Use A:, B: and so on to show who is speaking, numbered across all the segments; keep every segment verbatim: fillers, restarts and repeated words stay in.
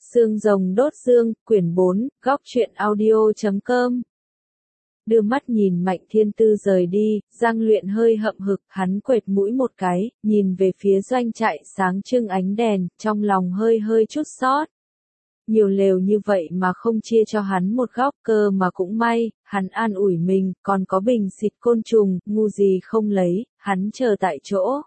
A: Xương rồng đốt xương, quyển bốn, góc truyện audio chấm com. Đưa mắt nhìn Mạnh Thiên Tư rời đi, Giang Luyện hơi hậm hực, hắn quệt mũi một cái, nhìn về phía doanh trại sáng trưng ánh đèn, trong lòng hơi hơi chút xót. Nhiều lều như vậy mà không chia cho hắn một góc, cơ mà cũng may, hắn an ủi mình, còn có bình xịt côn trùng, ngu gì không lấy, hắn chờ tại chỗ.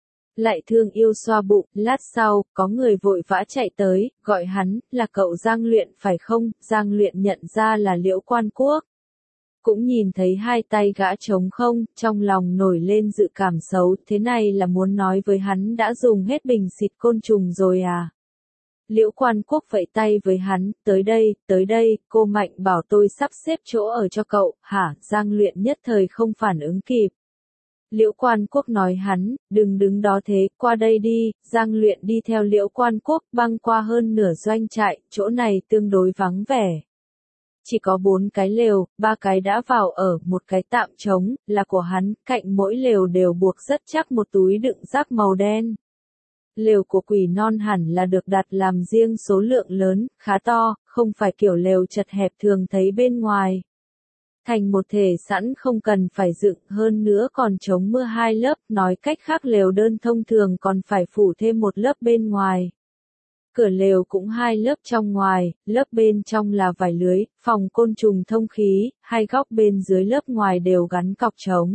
A: Lại thương yêu xoa bụng, lát sau, có người vội vã chạy tới, gọi hắn, là cậu Giang Luyện phải không? Giang Luyện nhận ra là Liễu Quan Quốc. Cũng nhìn thấy hai tay gã trống không, trong lòng nổi lên dự cảm xấu, thế này là muốn nói với hắn đã dùng hết bình xịt côn trùng rồi à? Liễu Quan Quốc vẫy tay với hắn, tới đây, tới đây, cô Mạnh bảo tôi sắp xếp chỗ ở cho cậu, hả? Giang Luyện nhất thời không phản ứng kịp. Liễu Quan Quốc nói hắn, đừng đứng đó thế, qua đây đi. Giang Luyện đi theo Liễu Quan Quốc băng qua hơn nửa doanh trại, chỗ này tương đối vắng vẻ. Chỉ có bốn cái lều, ba cái đã vào ở, một cái tạm trống, là của hắn, cạnh mỗi lều đều buộc rất chắc một túi đựng rác màu đen. Lều của Quỷ Non hẳn là được đặt làm riêng số lượng lớn, khá to, không phải kiểu lều chật hẹp thường thấy bên ngoài. Thành một thể sẵn không cần phải dựng, hơn nữa còn chống mưa hai lớp, nói cách khác lều đơn thông thường còn phải phủ thêm một lớp bên ngoài. Cửa lều cũng hai lớp trong ngoài, lớp bên trong là vải lưới, phòng côn trùng thông khí, hai góc bên dưới lớp ngoài đều gắn cọc chống.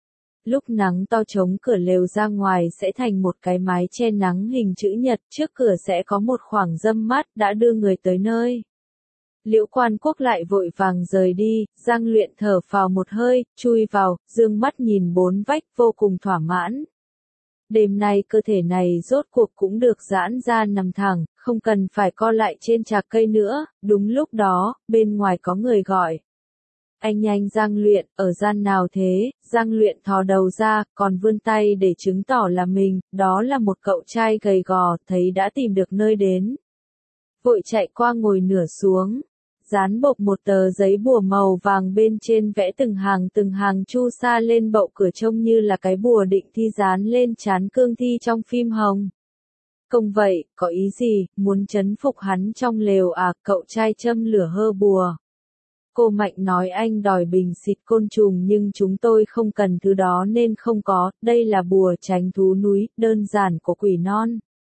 A: Lúc nắng to chống cửa lều ra ngoài sẽ thành một cái mái che nắng hình chữ nhật, trước cửa sẽ có một khoảng râm mát đã đưa người tới nơi. Liễu Quan Quốc lại vội vàng rời đi, Giang Luyện thở phào một hơi, chui vào, dương mắt nhìn bốn vách, vô cùng thỏa mãn. Đêm nay cơ thể này rốt cuộc cũng được giãn ra nằm thẳng, không cần phải co lại trên trạc cây nữa. Đúng lúc đó, bên ngoài có người gọi. Anh nhanh Giang Luyện, ở gian nào thế? Giang Luyện thò đầu ra, còn vươn tay để chứng tỏ là mình, đó là một cậu trai gầy gò, thấy đã tìm được nơi đến. Vội chạy qua ngồi nửa xuống. Dán bộc một tờ giấy bùa màu vàng bên trên vẽ từng hàng từng hàng chu sa lên bậu cửa trông như là cái bùa định thi dán lên trán cương thi trong phim Hồng. Công vậy, có ý gì, muốn trấn phục hắn trong lều à? Cậu trai châm lửa hơ bùa. Cô Mạnh nói anh đòi bình xịt côn trùng nhưng chúng tôi không cần thứ đó nên không có, đây là bùa tránh thú núi, đơn giản của Quỷ Non.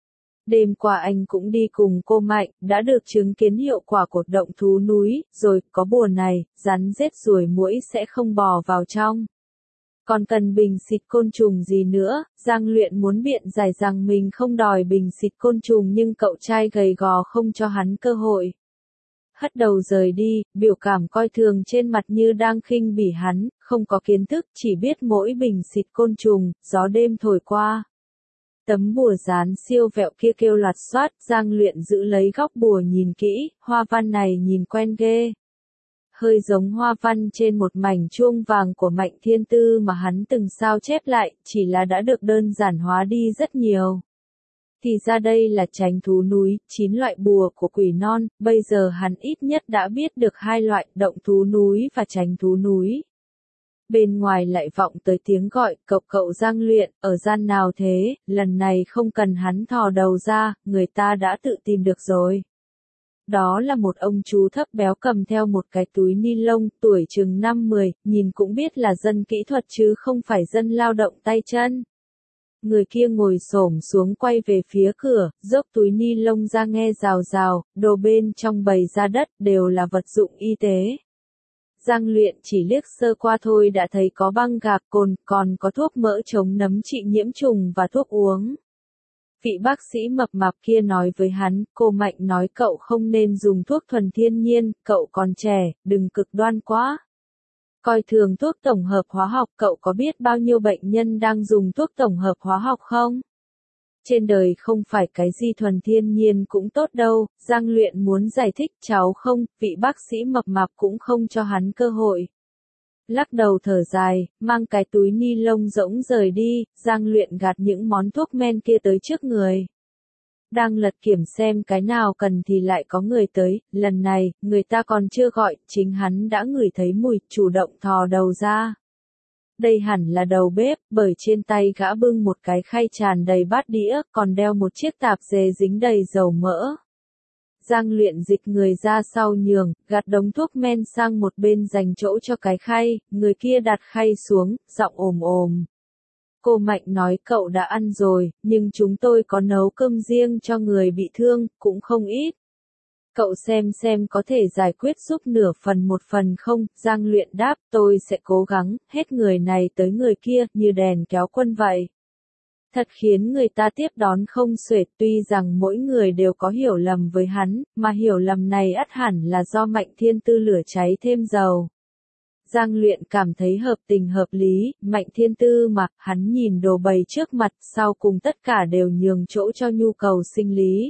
A: Đêm qua anh cũng đi cùng cô Mạnh, đã được chứng kiến hiệu quả của động thú núi, rồi, có bùa này, rắn rết ruồi muỗi sẽ không bò vào trong. Còn cần bình xịt côn trùng gì nữa? Giang Luyện muốn biện giải rằng mình không đòi bình xịt côn trùng nhưng cậu trai gầy gò không cho hắn cơ hội. Hất đầu rời đi, biểu cảm coi thường trên mặt như đang khinh bỉ hắn, không có kiến thức, chỉ biết mỗi bình xịt côn trùng, gió đêm thổi qua. Tấm bùa dán siêu vẹo kia kêu loạt xoát, Giang Luyện giữ lấy góc bùa nhìn kỹ, hoa văn này nhìn quen ghê. Hơi giống hoa văn trên một mảnh chuông vàng của Mạnh Thiên Tư mà hắn từng sao chép lại, chỉ là đã được đơn giản hóa đi rất nhiều. Thì ra đây là tránh thú núi, chín loại bùa của Quỷ Non, bây giờ hắn ít nhất đã biết được hai loại, động thú núi và tránh thú núi. Bên ngoài lại vọng tới tiếng gọi, cậu cậu Giang Luyện, ở gian nào thế? Lần này không cần hắn thò đầu ra, người ta đã tự tìm được rồi. Đó là một ông chú thấp béo cầm theo một cái túi ni lông, tuổi chừng năm mười, nhìn cũng biết là dân kỹ thuật chứ không phải dân lao động tay chân. Người kia ngồi xổm xuống quay về phía cửa, dốc túi ni lông ra nghe rào rào, đồ bên trong bày ra đất đều là vật dụng y tế. Giang Luyện chỉ liếc sơ qua thôi đã thấy có băng gạc cồn, còn có thuốc mỡ chống nấm trị nhiễm trùng và thuốc uống. Vị bác sĩ mập mạp kia nói với hắn, cô Mạnh nói cậu không nên dùng thuốc thuần thiên nhiên, cậu còn trẻ, đừng cực đoan quá. Coi thường thuốc tổng hợp hóa học, cậu có biết bao nhiêu bệnh nhân đang dùng thuốc tổng hợp hóa học không? Trên đời không phải cái gì thuần thiên nhiên cũng tốt đâu. Giang Luyện muốn giải thích, cháu không, vị bác sĩ mập mạp cũng không cho hắn cơ hội. Lắc đầu thở dài, mang cái túi ni lông rỗng rời đi, Giang Luyện gạt những món thuốc men kia tới trước người. Đang lật kiểm xem cái nào cần thì lại có người tới, lần này, người ta còn chưa gọi, chính hắn đã ngửi thấy mùi, chủ động thò đầu ra. Đây hẳn là đầu bếp, bởi trên tay gã bưng một cái khay tràn đầy bát đĩa, còn đeo một chiếc tạp dề dính đầy dầu mỡ. Giang Luyện dịch người ra sau nhường, gạt đống thuốc men sang một bên dành chỗ cho cái khay, người kia đặt khay xuống, giọng ồm ồm. Cô Mạnh nói cậu đã ăn rồi, nhưng chúng tôi có nấu cơm riêng cho người bị thương, cũng không ít. Cậu xem xem có thể giải quyết giúp nửa phần một phần không? Giang Luyện đáp, tôi sẽ cố gắng, hết người này tới người kia, như đèn kéo quân vậy. Thật khiến người ta tiếp đón không xuể, tuy rằng mỗi người đều có hiểu lầm với hắn, mà hiểu lầm này ắt hẳn là do Mạnh Thiên Tư lửa cháy thêm dầu. Giang Luyện cảm thấy hợp tình hợp lý, Mạnh Thiên Tư mà, hắn nhìn đồ bày trước mặt, sau cùng tất cả đều nhường chỗ cho nhu cầu sinh lý.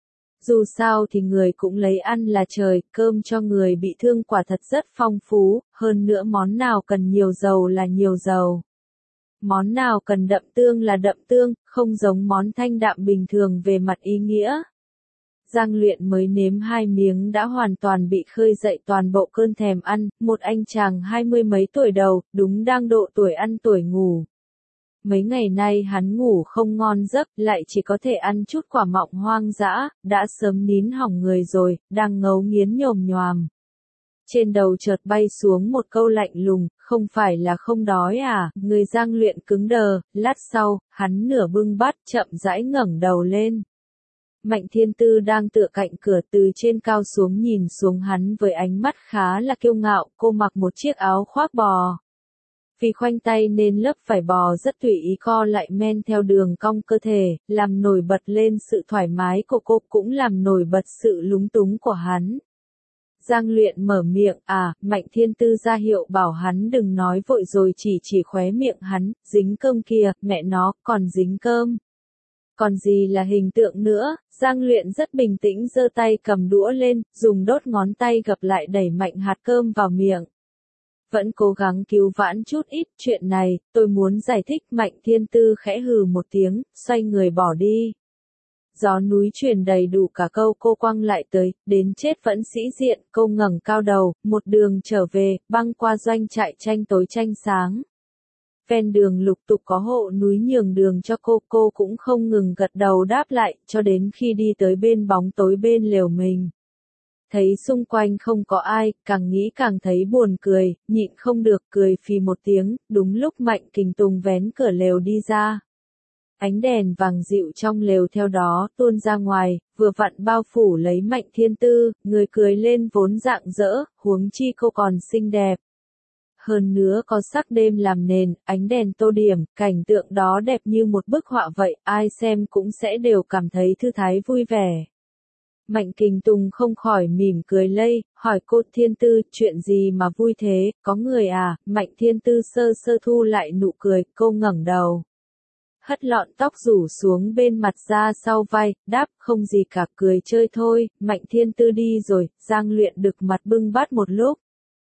A: Dù sao thì người cũng lấy ăn là trời, cơm cho người bị thương quả thật rất phong phú, hơn nữa món nào cần nhiều dầu là nhiều dầu. Món nào cần đậm tương là đậm tương, không giống món thanh đạm bình thường về mặt ý nghĩa. Giang Luyện mới nếm hai miếng đã hoàn toàn bị khơi dậy toàn bộ cơn thèm ăn, một anh chàng hai mươi mấy tuổi đầu, đúng đang độ tuổi ăn tuổi ngủ. Mấy ngày nay hắn ngủ không ngon giấc, lại chỉ có thể ăn chút quả mọng hoang dã, đã sớm nín hỏng người rồi, đang ngấu nghiến nhồm nhoàm. Trên đầu chợt bay xuống một câu lạnh lùng, không phải là không đói à, người Giang Luyện cứng đờ, lát sau, hắn nửa bưng bát chậm rãi ngẩng đầu lên. Mạnh Thiên Tư đang tựa cạnh cửa từ trên cao xuống nhìn xuống hắn với ánh mắt khá là kiêu ngạo, cô mặc một chiếc áo khoác bò. Vì khoanh tay nên lớp vải bò rất tùy ý co lại men theo đường cong cơ thể, làm nổi bật lên sự thoải mái của cô cũng làm nổi bật sự lúng túng của hắn. Giang Luyện mở miệng, à, Mạnh Thiên Tư ra hiệu bảo hắn đừng nói vội rồi chỉ chỉ khóe miệng hắn, dính cơm kìa, mẹ nó, còn dính cơm. Còn gì là hình tượng nữa, Giang Luyện rất bình tĩnh giơ tay cầm đũa lên, dùng đốt ngón tay gập lại đẩy mạnh hạt cơm vào miệng. Vẫn cố gắng cứu vãn chút ít, chuyện này, tôi muốn giải thích. Mạnh Thiên Tư khẽ hừ một tiếng, xoay người bỏ đi. Gió núi truyền đầy đủ cả câu cô quăng lại tới, đến chết vẫn sĩ diện, cô ngẩng cao đầu, một đường trở về, băng qua doanh trại tranh tối tranh sáng. Ven đường lục tục có hộ núi nhường đường cho cô, cô cũng không ngừng gật đầu đáp lại, cho đến khi đi tới bên bóng tối bên lều mình. Thấy xung quanh không có ai, càng nghĩ càng thấy buồn cười, nhịn không được cười phì một tiếng, đúng lúc Mạnh Kình Tùng vén cửa lều đi ra. Ánh đèn vàng dịu trong lều theo đó tuôn ra ngoài, vừa vặn bao phủ lấy Mạnh Thiên Tư, người cười lên vốn rạng rỡ, huống chi cô còn xinh đẹp. Hơn nữa có sắc đêm làm nền, ánh đèn tô điểm, cảnh tượng đó đẹp như một bức họa vậy, ai xem cũng sẽ đều cảm thấy thư thái vui vẻ. Mạnh Kình Tùng không khỏi mỉm cười lây, hỏi cô Thiên Tư, chuyện gì mà vui thế, có người à, Mạnh Thiên Tư sơ sơ thu lại nụ cười, cô ngẩng đầu. Hất lọn tóc rủ xuống bên mặt ra sau vai, đáp, không gì cả, cười chơi thôi. Mạnh Thiên Tư đi rồi, Giang Luyện đực mặt bưng bát một lúc.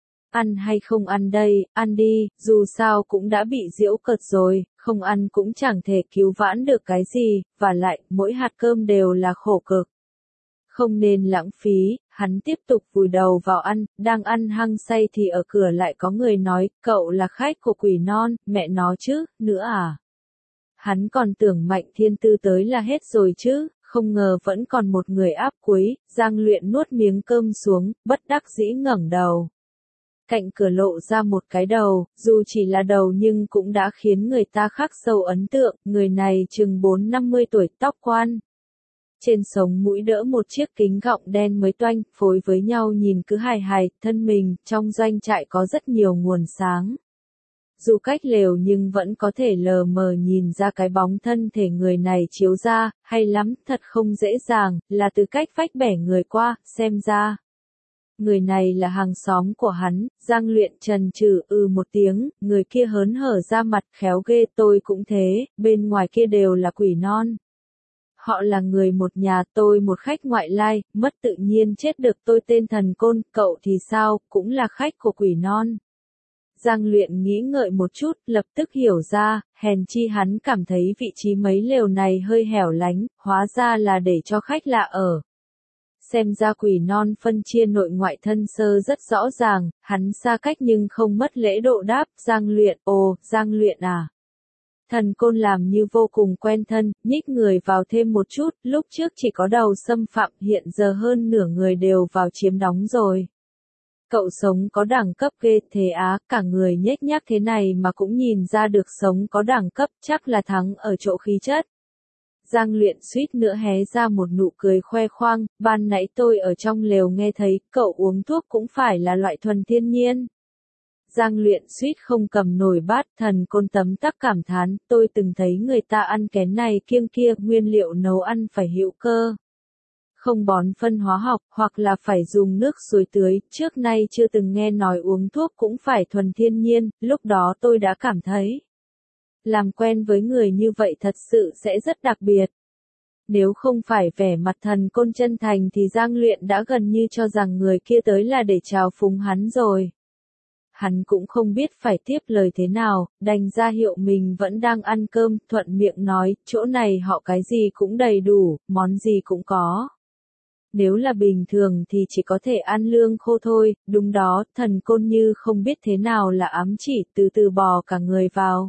A: Ăn hay không ăn đây, ăn đi, dù sao cũng đã bị giễu cợt rồi, không ăn cũng chẳng thể cứu vãn được cái gì, và lại, mỗi hạt cơm đều là khổ cực. Không nên lãng phí, hắn tiếp tục vùi đầu vào ăn, đang ăn hăng say thì ở cửa lại có người nói, cậu là khách của Quỷ Non, mẹ nó chứ, nữa à. Hắn còn tưởng Mạnh Thiên Tư tới là hết rồi chứ, không ngờ vẫn còn một người áp cuối. Giang Luyện nuốt miếng cơm xuống, bất đắc dĩ ngẩng đầu. Cạnh cửa lộ ra một cái đầu, dù chỉ là đầu nhưng cũng đã khiến người ta khắc sâu ấn tượng, người này chừng bốn năm mươi tuổi, tóc quan. Trên sống mũi đỡ một chiếc kính gọng đen mới toanh, phối với nhau nhìn cứ hài hài, thân mình, trong doanh trại có rất nhiều nguồn sáng. Dù cách lều nhưng vẫn có thể lờ mờ nhìn ra cái bóng thân thể người này chiếu ra, hay lắm, thật không dễ dàng, là từ cách vách bẻ người qua, xem ra. Người này là hàng xóm của hắn, Giang Luyện trần trừ ừ một tiếng, người kia hớn hở ra mặt khéo ghê, tôi cũng thế, bên ngoài kia đều là Quỷ Non. Họ là người một nhà, tôi một khách ngoại lai, mất tự nhiên chết được, tôi tên Thần Côn, cậu thì sao, cũng là khách của Quỷ Non. Giang Luyện nghĩ ngợi một chút, lập tức hiểu ra, hèn chi hắn cảm thấy vị trí mấy lều này hơi hẻo lánh, hóa ra là để cho khách lạ ở. Xem ra Quỷ Non phân chia nội ngoại thân sơ rất rõ ràng, hắn xa cách nhưng không mất lễ độ đáp, Giang Luyện, ồ, Giang Luyện à. Thần Côn làm như vô cùng quen thân, nhích người vào thêm một chút, lúc trước chỉ có đầu xâm phạm, hiện giờ hơn nửa người đều vào chiếm đóng rồi. Cậu sống có đẳng cấp ghê thế á, cả người nhếch nhác thế này mà cũng nhìn ra được sống có đẳng cấp, chắc là thắng ở chỗ khí chất. Giang Luyện suýt nữa hé ra một nụ cười khoe khoang, ban nãy tôi ở trong lều nghe thấy, cậu uống thuốc cũng phải là loại thuần thiên nhiên. Giang Luyện suýt không cầm nổi bát, Thần Côn tấm tắc cảm thán, tôi từng thấy người ta ăn cái này kiêng kia, nguyên liệu nấu ăn phải hữu cơ. Không bón phân hóa học, hoặc là phải dùng nước suối tưới, trước nay chưa từng nghe nói uống thuốc cũng phải thuần thiên nhiên, lúc đó tôi đã cảm thấy. Làm quen với người như vậy thật sự sẽ rất đặc biệt. Nếu không phải vẻ mặt Thần Côn chân thành thì Giang Luyện đã gần như cho rằng người kia tới là để chào phúng hắn rồi. Hắn cũng không biết phải tiếp lời thế nào, đành ra hiệu mình vẫn đang ăn cơm, thuận miệng nói, chỗ này họ cái gì cũng đầy đủ, món gì cũng có. Nếu là bình thường thì chỉ có thể ăn lương khô thôi, đúng đó, Thần Côn như không biết thế nào là ám chỉ, từ từ bò cả người vào.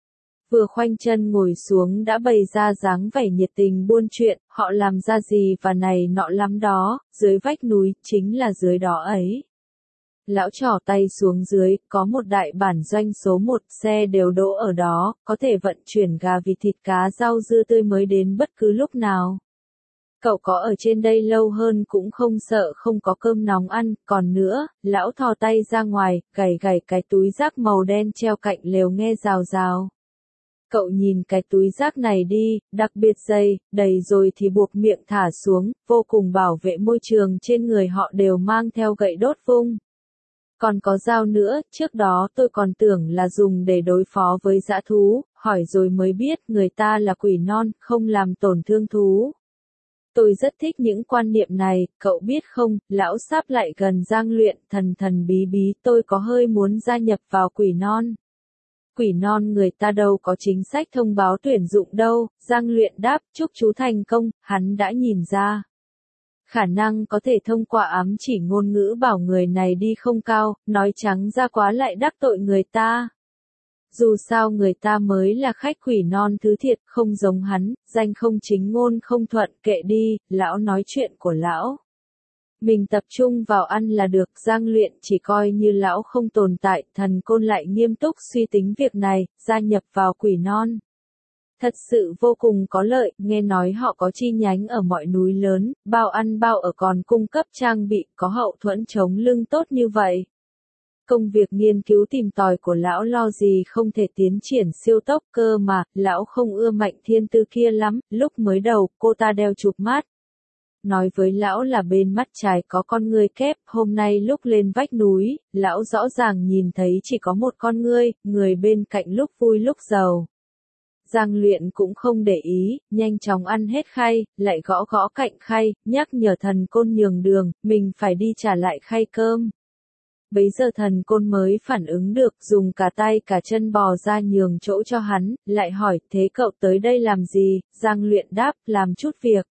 A: Vừa khoanh chân ngồi xuống đã bày ra dáng vẻ nhiệt tình buôn chuyện, họ làm ra gì và này nọ lắm đó, dưới vách núi, chính là dưới đó ấy. Lão trỏ tay xuống dưới, có một đại bản doanh số một, xe đều đỗ ở đó, có thể vận chuyển gà vịt thịt cá rau dưa tươi mới đến bất cứ lúc nào. Cậu có ở trên đây lâu hơn cũng không sợ không có cơm nóng ăn, còn nữa, lão thò tay ra ngoài, gảy gảy cái túi rác màu đen treo cạnh lều nghe rào rào. Cậu nhìn cái túi rác này đi, đặc biệt dày, đầy rồi thì buộc miệng thả xuống, vô cùng bảo vệ môi trường, trên người họ đều mang theo gậy đốt vung. Còn có dao nữa, trước đó tôi còn tưởng là dùng để đối phó với dã thú, hỏi rồi mới biết người ta là quỷ non, không làm tổn thương thú. Tôi rất thích những quan niệm này, cậu biết không, lão sáp lại gần Giang Luyện, thần thần bí bí, tôi có hơi muốn gia nhập vào quỷ non. Quỷ non người ta đâu có chính sách thông báo tuyển dụng đâu, Giang Luyện đáp, chúc chú thành công, hắn đã nhìn ra. Khả năng có thể thông qua ám chỉ ngôn ngữ bảo người này đi không cao, nói trắng ra quá lại đắc tội người ta. Dù sao người ta mới là khách quỷ non thứ thiệt, không giống hắn, danh không chính ngôn không thuận, kệ đi, lão nói chuyện của lão. Mình tập trung vào ăn là được, Giang Luyện chỉ coi như lão không tồn tại, Thần Côn lại nghiêm túc suy tính việc này, gia nhập vào quỷ non. Thật sự vô cùng có lợi, nghe nói họ có chi nhánh ở mọi núi lớn, bao ăn bao ở còn cung cấp trang bị, có hậu thuẫn chống lưng tốt như vậy. Công việc nghiên cứu tìm tòi của lão lo gì không thể tiến triển siêu tốc cơ mà, lão không ưa Mạnh Thiên Tư kia lắm, lúc mới đầu cô ta đeo chụp mắt. Nói với lão là bên mắt trái có con ngươi kép, hôm nay lúc lên vách núi, lão rõ ràng nhìn thấy chỉ có một con ngươi, người bên cạnh lúc vui lúc giàu. Giang Luyện cũng không để ý, nhanh chóng ăn hết khay, lại gõ gõ cạnh khay, nhắc nhở Thần Côn nhường đường, mình phải đi trả lại khay cơm. Bấy giờ Thần Côn mới phản ứng được, dùng cả tay cả chân bò ra nhường chỗ cho hắn, lại hỏi, thế cậu tới đây làm gì? Giang Luyện đáp, làm chút việc.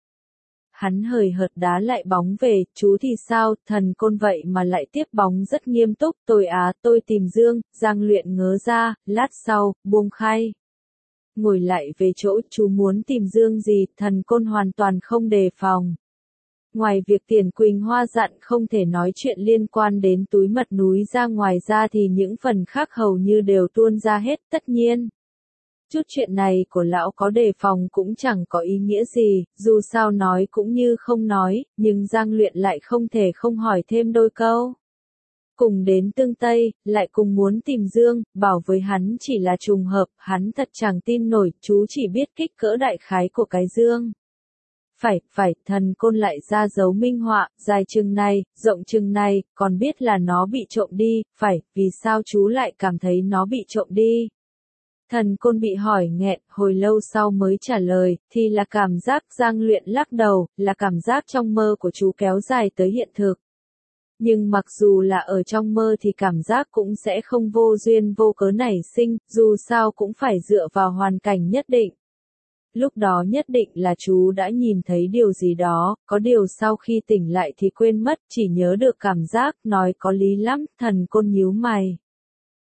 A: Hắn hời hợt đá lại bóng về, chú thì sao? Thần Côn vậy mà lại tiếp bóng rất nghiêm túc, tôi á, tôi tìm Dương. Giang Luyện ngớ ra, lát sau, buông khay. Ngồi lại về chỗ, chú muốn tìm Dương gì? Thần Côn hoàn toàn không đề phòng. Ngoài việc Tiền Quỳnh Hoa dặn không thể nói chuyện liên quan đến túi mật núi ra, ngoài ra thì những phần khác hầu như đều tuôn ra hết, tất nhiên. Chút chuyện này của lão có đề phòng cũng chẳng có ý nghĩa gì, dù sao nói cũng như không nói, nhưng Giang Luyện lại không thể không hỏi thêm đôi câu. Cùng đến Tương Tây, lại cùng muốn tìm Dương, bảo với hắn chỉ là trùng hợp, hắn thật chẳng tin nổi, chú chỉ biết kích cỡ đại khái của cái Dương. Phải, phải, Thần Côn lại ra dấu minh họa, dài chừng này, rộng chừng này, còn biết là nó bị trộm đi, phải, vì sao chú lại cảm thấy nó bị trộm đi? Thần Côn bị hỏi nghẹn, hồi lâu sau mới trả lời, thì là cảm giác. Giang Luyện lắc đầu, là cảm giác trong mơ của chú kéo dài tới hiện thực. Nhưng mặc dù là ở trong mơ thì cảm giác cũng sẽ không vô duyên vô cớ nảy sinh, dù sao cũng phải dựa vào hoàn cảnh nhất định. Lúc đó nhất định là chú đã nhìn thấy điều gì đó, có điều sau khi tỉnh lại thì quên mất, chỉ nhớ được cảm giác, nói có lý lắm, Thần Côn nhíu mày.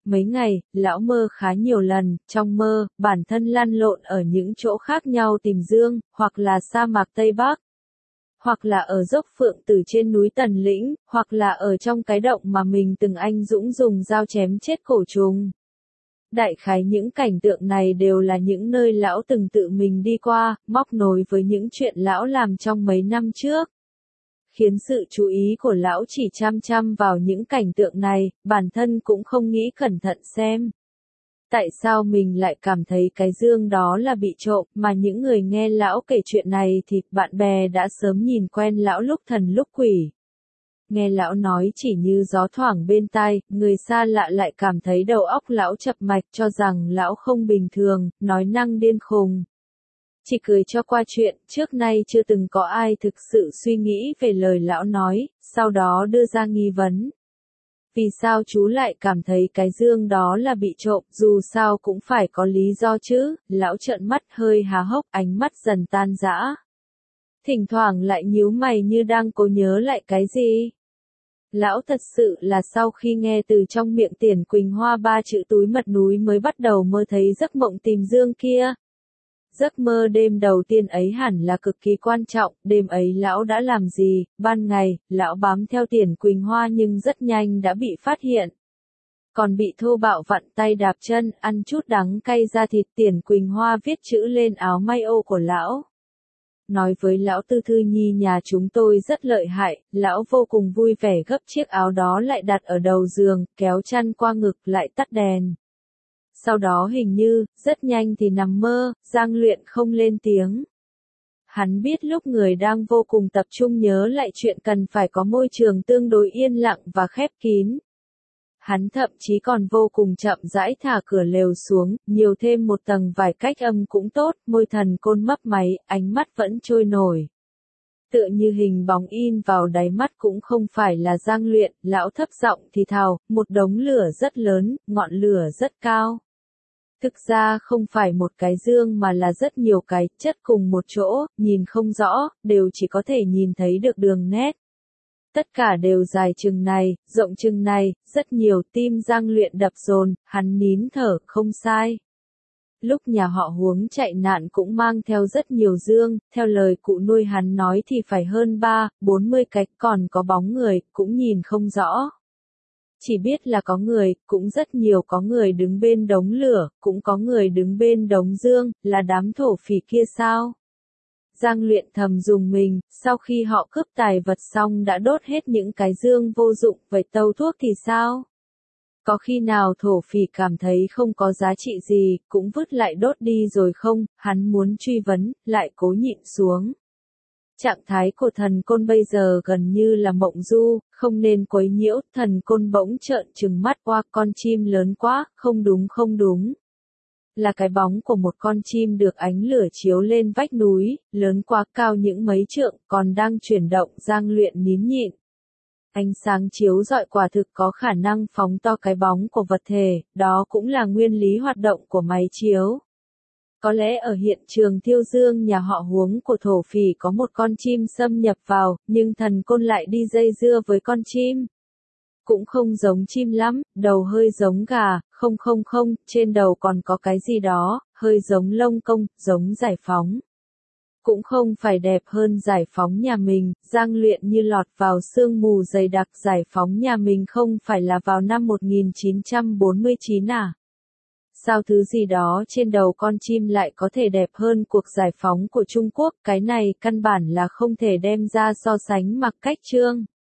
A: Mấy ngày, lão mơ khá nhiều lần, trong mơ, bản thân lăn lộn ở những chỗ khác nhau tìm Dương, hoặc là sa mạc Tây Bắc, hoặc là ở dốc Phượng Tử trên núi Tần Lĩnh, hoặc là ở trong cái động mà mình từng anh dũng dùng dao chém chết cổ trùng. Đại khái những cảnh tượng này đều là những nơi lão từng tự mình đi qua, móc nối với những chuyện lão làm trong mấy năm trước. Khiến sự chú ý của lão chỉ chăm chăm vào những cảnh tượng này, bản thân cũng không nghĩ cẩn thận xem. Tại sao mình lại cảm thấy cái dương đó là bị trộm, mà những người nghe lão kể chuyện này thì bạn bè đã sớm nhìn quen lão lúc thần lúc quỷ. Nghe lão nói chỉ như gió thoảng bên tai, người xa lạ lại cảm thấy đầu óc lão chập mạch, cho rằng lão không bình thường, nói năng điên khùng. Chỉ cười cho qua chuyện, trước nay chưa từng có ai thực sự suy nghĩ về lời lão nói, sau đó đưa ra nghi vấn. Vì sao chú lại cảm thấy cái dương đó là bị trộm, dù sao cũng phải có lý do chứ, lão trợn mắt hơi há hốc, ánh mắt dần tan rã. Thỉnh thoảng lại nhíu mày như đang cố nhớ lại cái gì. Lão thật sự là sau khi nghe từ trong miệng Tiền Quỳnh Hoa ba chữ túi mật núi mới bắt đầu mơ thấy giấc mộng tìm dương kia. Giấc mơ đêm đầu tiên ấy hẳn là cực kỳ quan trọng, đêm ấy lão đã làm gì, ban ngày, lão bám theo Tiền Quỳnh Hoa nhưng rất nhanh đã bị phát hiện. Còn bị thô bạo vặn tay đạp chân, ăn chút đắng cay ra thịt. Tiền Quỳnh Hoa viết chữ lên áo may ô của lão. Nói với lão Tư Thư Nhi nhà chúng tôi rất lợi hại, lão vô cùng vui vẻ gấp chiếc áo đó lại đặt ở đầu giường, kéo chăn qua ngực lại tắt đèn. Sau đó hình như, rất nhanh thì nằm mơ, Giang Luyện không lên tiếng. Hắn biết lúc người đang vô cùng tập trung nhớ lại chuyện cần phải có môi trường tương đối yên lặng và khép kín. Hắn thậm chí còn vô cùng chậm rãi thả cửa lều xuống, nhiều thêm một tầng vải cách âm cũng tốt, môi thần côn mấp máy, ánh mắt vẫn trôi nổi. Tựa như hình bóng in vào đáy mắt cũng không phải là Giang Luyện, lão thấp giọng thì thào, một đống lửa rất lớn, ngọn lửa rất cao. Thực ra không phải một cái dương mà là rất nhiều cái chất cùng một chỗ, nhìn không rõ, đều chỉ có thể nhìn thấy được đường nét. Tất cả đều dài chừng này, rộng chừng này, rất nhiều. Tim Giang Luyện đập dồn, hắn nín thở, không sai. Lúc nhà họ Huống chạy nạn cũng mang theo rất nhiều dương, theo lời cụ nuôi hắn nói thì phải hơn ba, bốn mươi cái, còn có bóng người, cũng nhìn không rõ. Chỉ biết là có người, cũng rất nhiều, có người đứng bên đống lửa, cũng có người đứng bên đống dương, là đám thổ phỉ kia sao? Giang Luyện thầm dùng mình, sau khi họ cướp tài vật xong đã đốt hết những cái dương vô dụng, vậy tâu thuốc thì sao? Có khi nào thổ phỉ cảm thấy không có giá trị gì, cũng vứt lại đốt đi rồi không? Hắn muốn truy vấn, lại cố nhịn xuống. Trạng thái của thần côn bây giờ gần như là mộng du, không nên quấy nhiễu. Thần côn bỗng trợn trừng mắt qua, con chim lớn quá, không đúng không đúng. Là cái bóng của một con chim được ánh lửa chiếu lên vách núi, lớn quá, cao những mấy trượng, còn đang chuyển động. Giang Luyện nín nhịn. Ánh sáng chiếu rọi quả thực có khả năng phóng to cái bóng của vật thể, đó cũng là nguyên lý hoạt động của máy chiếu. Có lẽ ở hiện trường thiêu dương nhà họ Huống của thổ phỉ có một con chim xâm nhập vào, nhưng thần côn lại đi dây dưa với con chim. Cũng không giống chim lắm, đầu hơi giống gà, không không không, trên đầu còn có cái gì đó, hơi giống lông công, giống Giải Phóng. Cũng không phải đẹp hơn Giải Phóng nhà mình. Giang Luyện như lọt vào sương mù dày đặc. Giải Phóng nhà mình không phải là vào năm một nghìn chín trăm bốn mươi chín à? Sao thứ gì đó trên đầu con chim lại có thể đẹp hơn cuộc giải phóng của Trung Quốc? Cái này căn bản là không thể đem ra so sánh mặc cách trương.